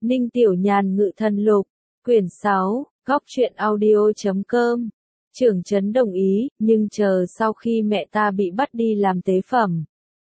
Ninh Tiểu Nhàn Ngự Thần Lục, quyển 6, góc truyện audio.com. Trưởng trấn đồng ý, nhưng chờ sau khi mẹ ta bị bắt đi làm tế phẩm.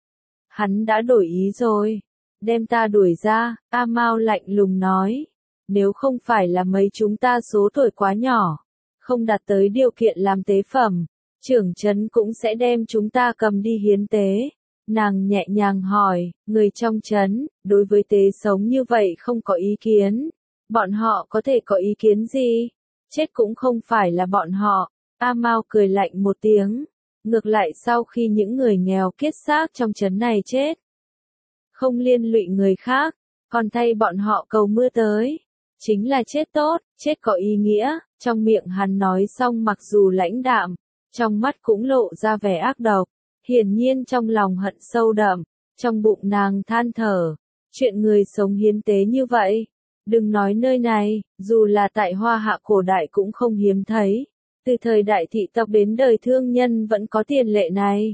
Hắn đã đổi ý rồi. Đem ta đuổi ra, A Mao lạnh lùng nói. Nếu không phải là mấy chúng ta số tuổi quá nhỏ, không đạt tới điều kiện làm tế phẩm, trưởng trấn cũng sẽ đem chúng ta cầm đi hiến tế. Nàng nhẹ nhàng hỏi, người trong trấn, đối với tế sống như vậy không có ý kiến. Bọn họ có thể có ý kiến gì? Chết cũng không phải là bọn họ. A Mao cười lạnh một tiếng. Ngược lại sau khi những người nghèo kiết xác trong trấn này chết, không liên lụy người khác, còn thay bọn họ cầu mưa tới. Chính là chết tốt, chết có ý nghĩa. Trong miệng hắn nói xong mặc dù lãnh đạm, trong mắt cũng lộ ra vẻ ác độc. Hiển nhiên trong lòng hận sâu đậm, trong bụng nàng than thở. Chuyện người sống hiến tế như vậy, đừng nói nơi này, dù là tại Hoa Hạ cổ đại cũng không hiếm thấy. Từ thời đại thị tộc đến đời thương nhân vẫn có tiền lệ này.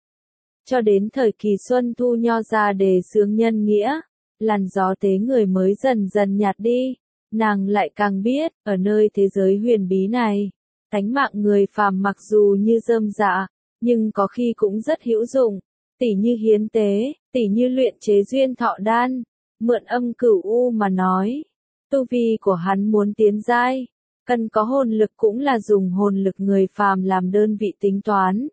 Cho đến thời kỳ Xuân Thu Nho ra đề xướng nhân nghĩa, làn gió tế người mới dần dần nhạt đi. Nàng lại càng biết, ở nơi thế giới huyền bí này, tánh mạng người phàm mặc dù như rơm rạ, nhưng có khi cũng rất hữu dụng, tỉ như hiến tế, tỉ như luyện chế duyên thọ đan. Mượn âm cửu u mà nói, tu vi của hắn muốn tiến giai, cần có hồn lực cũng là dùng hồn lực người phàm làm đơn vị tính toán.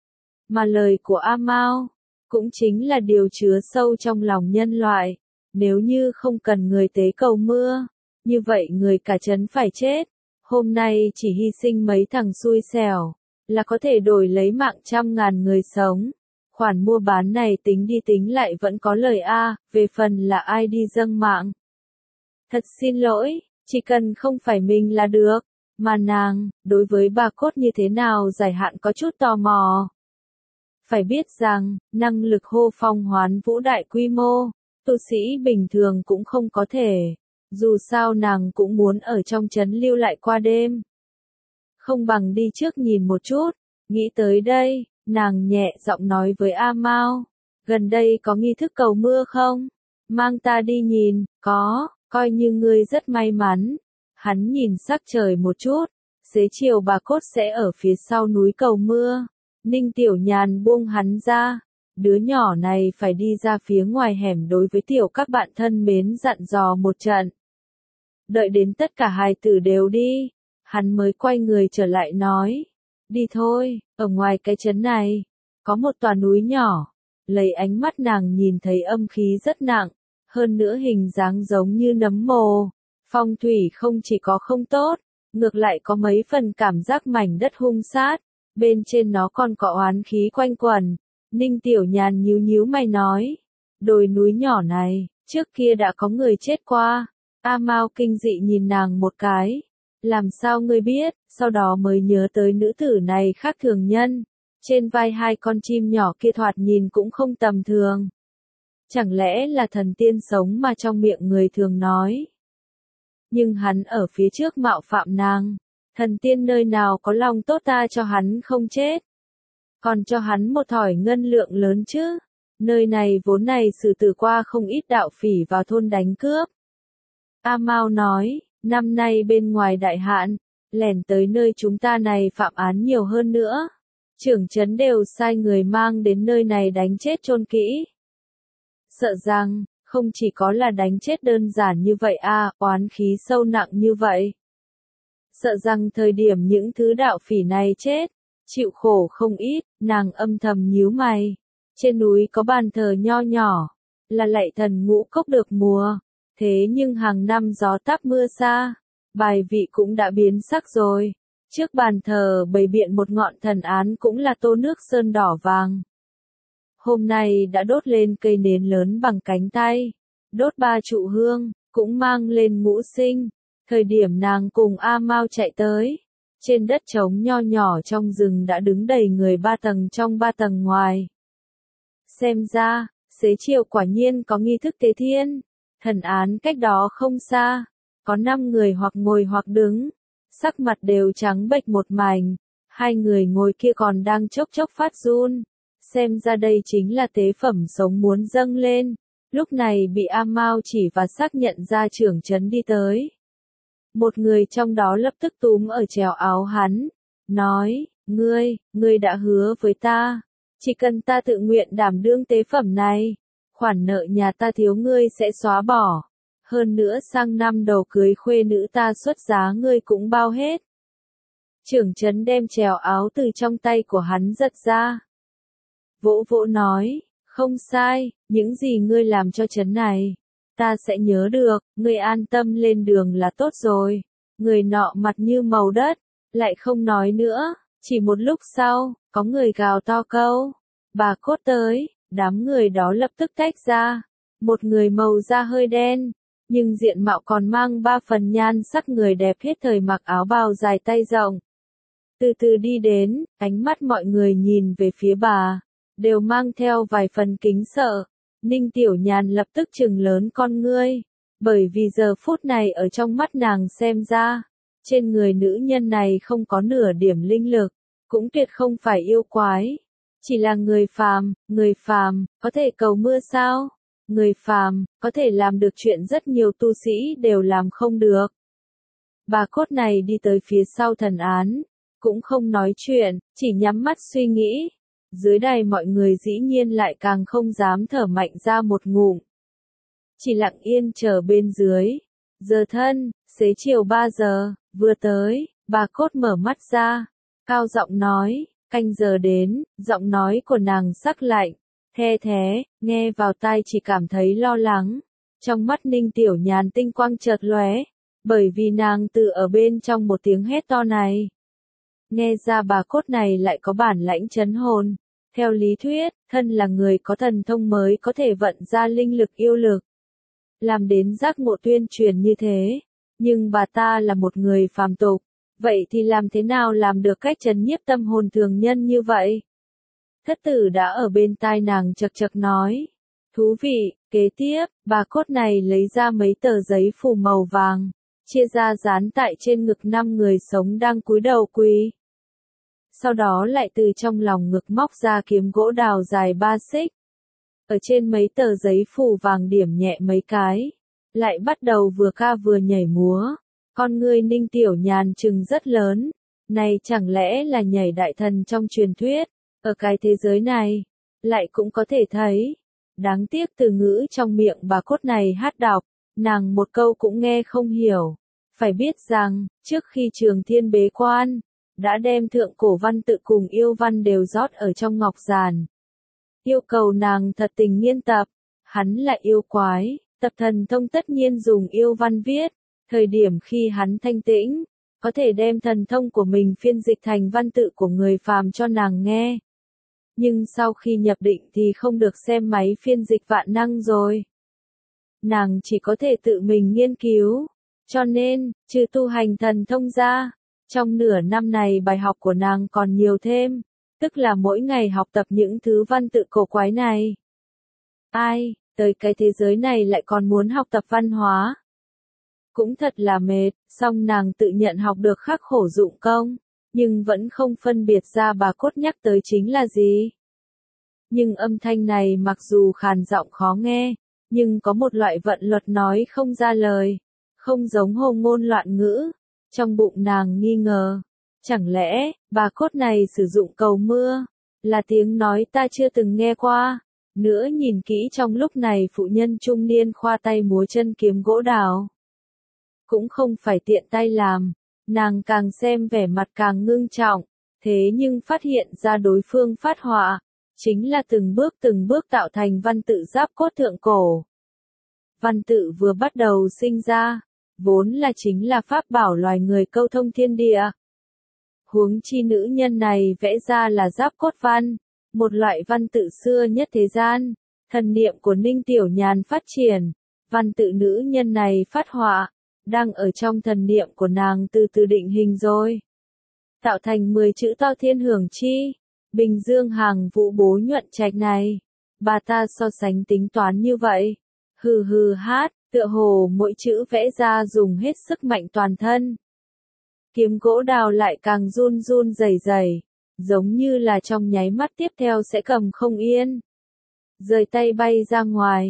Mà lời của A Mao, cũng chính là điều chứa sâu trong lòng nhân loại, nếu như không cần người tế cầu mưa, như vậy người cả trấn phải chết. Hôm nay chỉ hy sinh mấy thằng xui xẻo, là có thể đổi lấy mạng trăm ngàn người sống. Khoản mua bán này tính đi tính lại vẫn có lời a, về phần là ai đi dâng mạng. Thật xin lỗi, chỉ cần không phải mình là được. Mà nàng, đối với bà cốt như thế nào dài hạn có chút tò mò. Phải biết rằng, năng lực hô phong hoán vũ đại quy mô, tu sĩ bình thường cũng không có thể. Dù sao nàng cũng muốn ở trong trấn lưu lại qua đêm. Không bằng đi trước nhìn một chút. Nghĩ tới đây, nàng nhẹ giọng nói với A Mao. Gần đây có nghi thức cầu mưa không? Mang ta đi nhìn. Có, coi như ngươi rất may mắn. Hắn nhìn sắc trời một chút. Xế chiều bà cốt sẽ ở phía sau núi cầu mưa. Ninh Tiểu Nhàn buông hắn ra. Đứa nhỏ này phải đi ra phía ngoài hẻm đối với tiểu các bạn thân mến dặn dò một trận. Đợi đến tất cả hài tử đều đi, hắn mới quay người trở lại nói. Đi thôi, ở ngoài cái trấn này, có một tòa núi nhỏ. Lấy ánh mắt nàng nhìn thấy âm khí rất nặng, hơn nữa hình dáng giống như nấm mồ. Phong thủy không chỉ có không tốt, ngược lại có mấy phần cảm giác mảnh đất hung sát. Bên trên nó còn có oán khí quanh quẩn. Ninh Tiểu Nhàn nhíu nhíu mày nói. Đồi núi nhỏ này, trước kia đã có người chết qua. A Mao kinh dị nhìn nàng một cái. Làm sao ngươi biết? Sau đó mới nhớ tới nữ tử này khác thường nhân. Trên vai hai con chim nhỏ kia thoạt nhìn cũng không tầm thường. Chẳng lẽ là thần tiên sống mà trong miệng người thường nói. Nhưng hắn ở phía trước mạo phạm nàng. Thần tiên nơi nào có lòng tốt ta cho hắn không chết. Còn cho hắn một thỏi ngân lượng lớn chứ. Nơi này vốn này xử tử qua không ít đạo phỉ vào thôn đánh cướp. A Mao nói, năm nay bên ngoài đại hạn, lẻn tới nơi chúng ta này phạm án nhiều hơn nữa. Trưởng trấn đều sai người mang đến nơi này đánh chết chôn kỹ. Sợ rằng, không chỉ có là đánh chết đơn giản như vậy oán khí sâu nặng như vậy. Sợ rằng thời điểm những thứ đạo phỉ này chết, chịu khổ không ít, nàng âm thầm nhíu mày. Trên núi có bàn thờ nho nhỏ, là lạy thần ngũ cốc được mùa. Thế nhưng hàng năm gió táp mưa xa, bài vị cũng đã biến sắc rồi. Trước bàn thờ bày biện một ngọn thần án cũng là tô nước sơn đỏ vàng. Hôm nay đã đốt lên cây nến lớn bằng cánh tay, đốt 3 trụ hương, cũng mang lên ngũ sinh. Thời điểm nàng cùng A Mao chạy tới, trên đất trống nho nhỏ trong rừng đã đứng đầy người 3 tầng trong 3 tầng ngoài. Xem ra, xế chiều quả nhiên có nghi thức tế thiên. Thần án cách đó không xa, có 5 người hoặc ngồi hoặc đứng, sắc mặt đều trắng bệch một mảnh, 2 người ngồi kia còn đang chốc chốc phát run, xem ra đây chính là tế phẩm sống muốn dâng lên, Lúc này bị A Mao chỉ và xác nhận ra trưởng trấn đi tới. Một người trong đó lập tức túm ở chèo áo hắn, nói, ngươi đã hứa với ta, chỉ cần ta tự nguyện đảm đương tế phẩm này, khoản nợ nhà ta thiếu ngươi sẽ xóa bỏ. Hơn nữa sang năm đầu cưới khuê nữ ta xuất giá ngươi cũng bao hết. Trưởng trấn đem chèo áo từ trong tay của hắn giật ra. Vỗ vỗ nói, không sai, những gì ngươi làm cho trấn này, ta sẽ nhớ được, ngươi an tâm lên đường là tốt rồi. Người nọ mặt như màu đất, lại không nói nữa, chỉ một lúc sau, có người gào to câu, bà cốt tới, đám người đó lập tức tách ra. Một người màu da hơi đen, nhưng diện mạo còn mang 3 phần nhan sắc người đẹp hết thời mặc áo bào dài tay rộng. Từ từ đi đến, ánh mắt mọi người nhìn về phía bà, đều mang theo vài phần kính sợ. Ninh Tiểu Nhàn lập tức trừng lớn con ngươi, bởi vì giờ phút này ở trong mắt nàng xem ra, trên người nữ nhân này không có nửa điểm linh lực, cũng tuyệt không phải yêu quái, chỉ là người phàm, có thể cầu mưa sao? Người phàm, có thể làm được chuyện rất nhiều tu sĩ đều làm không được. Bà cốt này đi tới phía sau thần án, cũng không nói chuyện, chỉ nhắm mắt suy nghĩ. Dưới đài mọi người dĩ nhiên lại càng không dám thở mạnh ra một ngụm. Chỉ lặng yên chờ bên dưới. Giờ thân, xế chiều 3 giờ, vừa tới, bà cốt mở mắt ra, cao giọng nói, canh giờ đến, giọng nói của nàng sắc lạnh, the thế, nghe vào tai chỉ cảm thấy lo lắng. Trong mắt Ninh Tiểu Nhàn tinh quang chợt lóe, bởi vì nàng tự ở bên trong một tiếng hét to này. Nghe ra bà cốt này lại có bản lãnh trấn hồn. Theo lý thuyết, thân là người có thần thông mới có thể vận ra linh lực yêu lực. Làm đến giác ngộ tuyên truyền như thế. Nhưng bà ta là một người phàm tục. Vậy thì làm thế nào làm được cách trấn nhiếp tâm hồn thường nhân như vậy? Thất tử đã ở bên tai nàng chậc chậc nói. Thú vị, kế tiếp, bà cốt này lấy ra mấy tờ giấy phù màu vàng, chia ra dán tại trên ngực 5 người sống đang cúi đầu quỳ. Sau đó lại từ trong lòng ngực móc ra kiếm gỗ đào dài 3 xích. Ở trên mấy tờ giấy phù vàng điểm nhẹ mấy cái, lại bắt đầu vừa ca vừa nhảy múa. Con ngươi Ninh Tiểu Nhàn trừng rất lớn, này chẳng lẽ là nhảy đại thần trong truyền thuyết, ở cái thế giới này, lại cũng có thể thấy. Đáng tiếc từ ngữ trong miệng bà cốt này hát đọc, nàng một câu cũng nghe không hiểu. Phải biết rằng, trước khi Trường Thiên bế quan, đã đem thượng cổ văn tự cùng yêu văn đều rót ở trong ngọc giàn. Yêu cầu nàng thật tình nghiên tập, hắn là yêu quái, tập thần thông tất nhiên dùng yêu văn viết, thời điểm khi hắn thanh tĩnh, có thể đem thần thông của mình phiên dịch thành văn tự của người phàm cho nàng nghe. Nhưng sau khi nhập định thì không được xem máy phiên dịch vạn năng rồi. Nàng chỉ có thể tự mình nghiên cứu, cho nên, trừ tu hành thần thông ra, trong nửa năm này bài học của nàng còn nhiều thêm, tức là mỗi ngày học tập những thứ văn tự cổ quái này. Ai, tới cái thế giới này lại còn muốn học tập văn hóa. Cũng thật là mệt, song nàng tự nhận học được khắc khổ dụng công, nhưng vẫn không phân biệt ra bà cốt nhắc tới chính là gì. Nhưng âm thanh này mặc dù khàn giọng khó nghe, nhưng có một loại vận luật nói không ra lời, không giống hồ ngôn loạn ngữ. Trong bụng nàng nghi ngờ, chẳng lẽ, bà cốt này sử dụng cầu mưa, là tiếng nói ta chưa từng nghe qua. Nữa nhìn kỹ trong lúc này phụ nhân trung niên khoa tay múa chân kiếm gỗ đào. Cũng không phải tiện tay làm, nàng càng xem vẻ mặt càng ngưng trọng, thế nhưng phát hiện ra đối phương phát họa, chính là từng bước tạo thành văn tự giáp cốt thượng cổ. Văn tự vừa bắt đầu sinh ra, vốn là chính là pháp bảo loài người câu thông thiên địa. Huống chi nữ nhân này vẽ ra là giáp cốt văn, một loại văn tự xưa nhất thế gian. Thần niệm của Ninh Tiểu Nhàn phát triển, văn tự nữ nhân này phát họa, đang ở trong thần niệm của nàng từ từ định hình rồi. Tạo thành 10 chữ to thiên hưởng chi, Bình Dương hàng vũ bố nhuận trạch này. Bà ta so sánh tính toán như vậy. Hừ hừ hát, tựa hồ mỗi chữ vẽ ra dùng hết sức mạnh toàn thân. Kiếm gỗ đào lại càng run run rẩy rẩy, giống như là trong nháy mắt tiếp theo sẽ cầm không yên. Rời tay bay ra ngoài,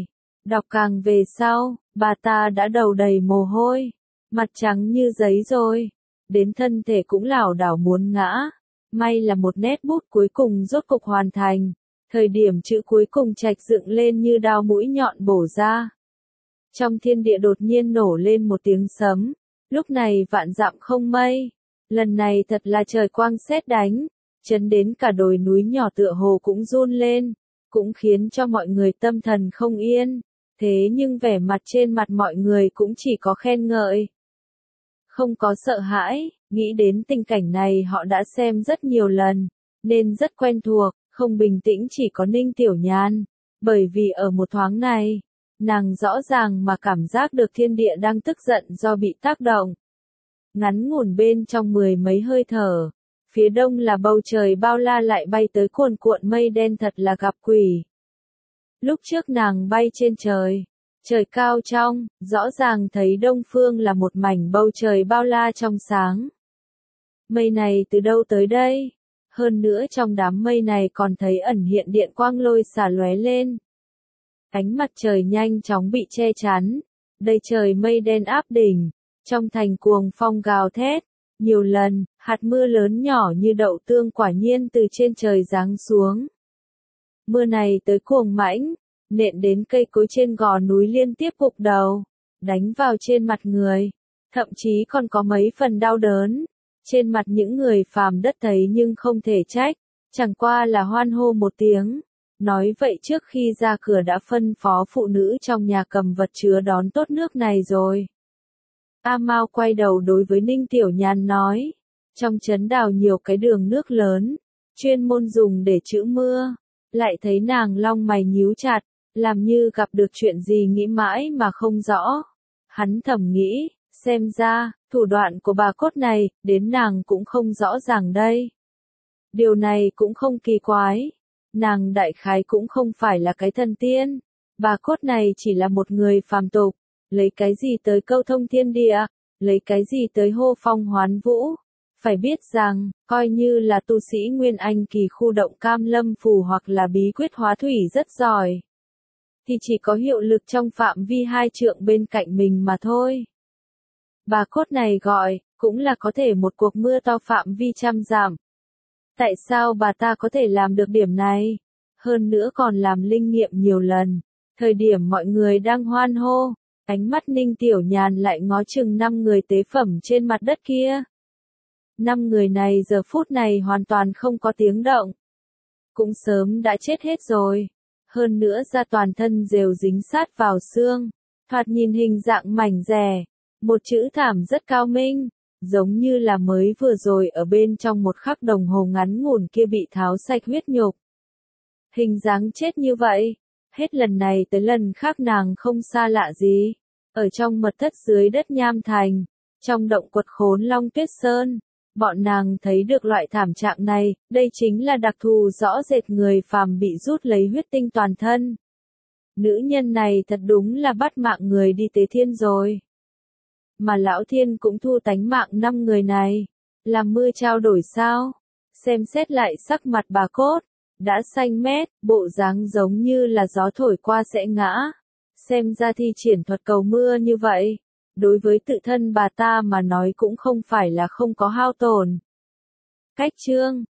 Đọc càng về sau, bà ta đã đầu đầy mồ hôi, mặt trắng như giấy rồi, đến thân thể cũng lảo đảo muốn ngã. May là một nét bút cuối cùng rốt cục hoàn thành, thời điểm chữ cuối cùng chạch dựng lên như đao mũi nhọn bổ ra. Trong thiên địa đột nhiên nổ lên một tiếng sấm, lúc này vạn dặm không mây, lần này thật là trời quang sét đánh, chấn đến cả đồi núi nhỏ tựa hồ cũng run lên, cũng khiến cho mọi người tâm thần không yên, thế nhưng vẻ mặt trên mặt mọi người cũng chỉ có khen ngợi. Không có sợ hãi, nghĩ đến tình cảnh này họ đã xem rất nhiều lần, nên rất quen thuộc, không bình tĩnh chỉ có Ninh Tiểu Nhan, bởi vì ở một thoáng này, nàng rõ ràng mà cảm giác được thiên địa đang tức giận do bị tác động. Ngắn ngủn bên trong mười mấy hơi thở, phía đông là bầu trời bao la lại bay tới cuồn cuộn mây đen thật là gặp quỷ. Lúc trước nàng bay trên trời, trời cao trong, rõ ràng thấy đông phương là một mảnh bầu trời bao la trong sáng. Mây này từ đâu tới đây? Hơn nữa trong đám mây này còn thấy ẩn hiện điện quang lôi xả lóe lên. Ánh mặt trời nhanh chóng bị che chắn, đầy trời mây đen áp đỉnh, trong thành cuồng phong gào thét. Nhiều lần, hạt mưa lớn nhỏ như đậu tương quả nhiên từ trên trời giáng xuống. Mưa này tới cuồng mãnh, nện đến cây cối trên gò núi liên tiếp gục đầu, đánh vào trên mặt người, thậm chí còn có mấy phần đau đớn. Trên mặt những người phàm đất thấy nhưng không thể trách, chẳng qua là hoan hô một tiếng. Nói vậy trước khi ra cửa đã phân phó phụ nữ trong nhà cầm vật chứa đón tốt nước này rồi. A Mao quay đầu đối với Ninh Tiểu Nhan nói, trong trấn đào nhiều cái đường nước lớn, chuyên môn dùng để trữ mưa, lại thấy nàng long mày nhíu chặt, làm như gặp được chuyện gì nghĩ mãi mà không rõ. Hắn thầm nghĩ, xem ra, thủ đoạn của bà cốt này, đến nàng cũng không rõ ràng đây. Điều này cũng không kỳ quái, nàng đại khái cũng không phải là cái thần tiên, bà cốt này chỉ là một người phàm tục. Lấy cái gì tới câu thông thiên địa, lấy cái gì tới hô phong hoán vũ. Phải biết rằng, coi như là tu sĩ Nguyên Anh kỳ khu động cam lâm phù hoặc là bí quyết hóa thủy rất giỏi, thì chỉ có hiệu lực trong phạm vi 2 trượng bên cạnh mình mà thôi. Bà cốt này gọi, cũng là có thể một cuộc mưa to phạm vi 100 dặm. Tại sao bà ta có thể làm được điểm này? Hơn nữa còn làm linh nghiệm nhiều lần. Thời điểm mọi người đang hoan hô, ánh mắt Ninh Tiểu Nhàn lại ngó chừng 5 người tế phẩm trên mặt đất kia. 5 người này giờ phút này hoàn toàn không có tiếng động. Cũng sớm đã chết hết rồi. Hơn nữa da toàn thân đều dính sát vào xương. Thoạt nhìn hình dạng mảnh dẻ. Một chữ thảm rất cao minh. Giống như là mới vừa rồi ở bên trong một khắc đồng hồ ngắn ngủn kia bị tháo sạch huyết nhục. Hình dáng chết như vậy. Hết lần này tới lần khác nàng không xa lạ gì. Ở trong mật thất dưới đất Nham Thành, trong động quật Khốn Long Tuyết Sơn, bọn nàng thấy được loại thảm trạng này, đây chính là đặc thù rõ rệt người phàm bị rút lấy huyết tinh toàn thân. Nữ nhân này thật đúng là bắt mạng người đi tế thiên rồi. Mà lão thiên cũng thu tánh mạng 5 người này, làm mưa trao đổi sao? Xem xét lại sắc mặt bà cốt, đã xanh mét, bộ dáng giống như là gió thổi qua sẽ ngã. Xem ra thi triển thuật cầu mưa như vậy, đối với tự thân bà ta mà nói cũng không phải là không có hao tổn. Cách chương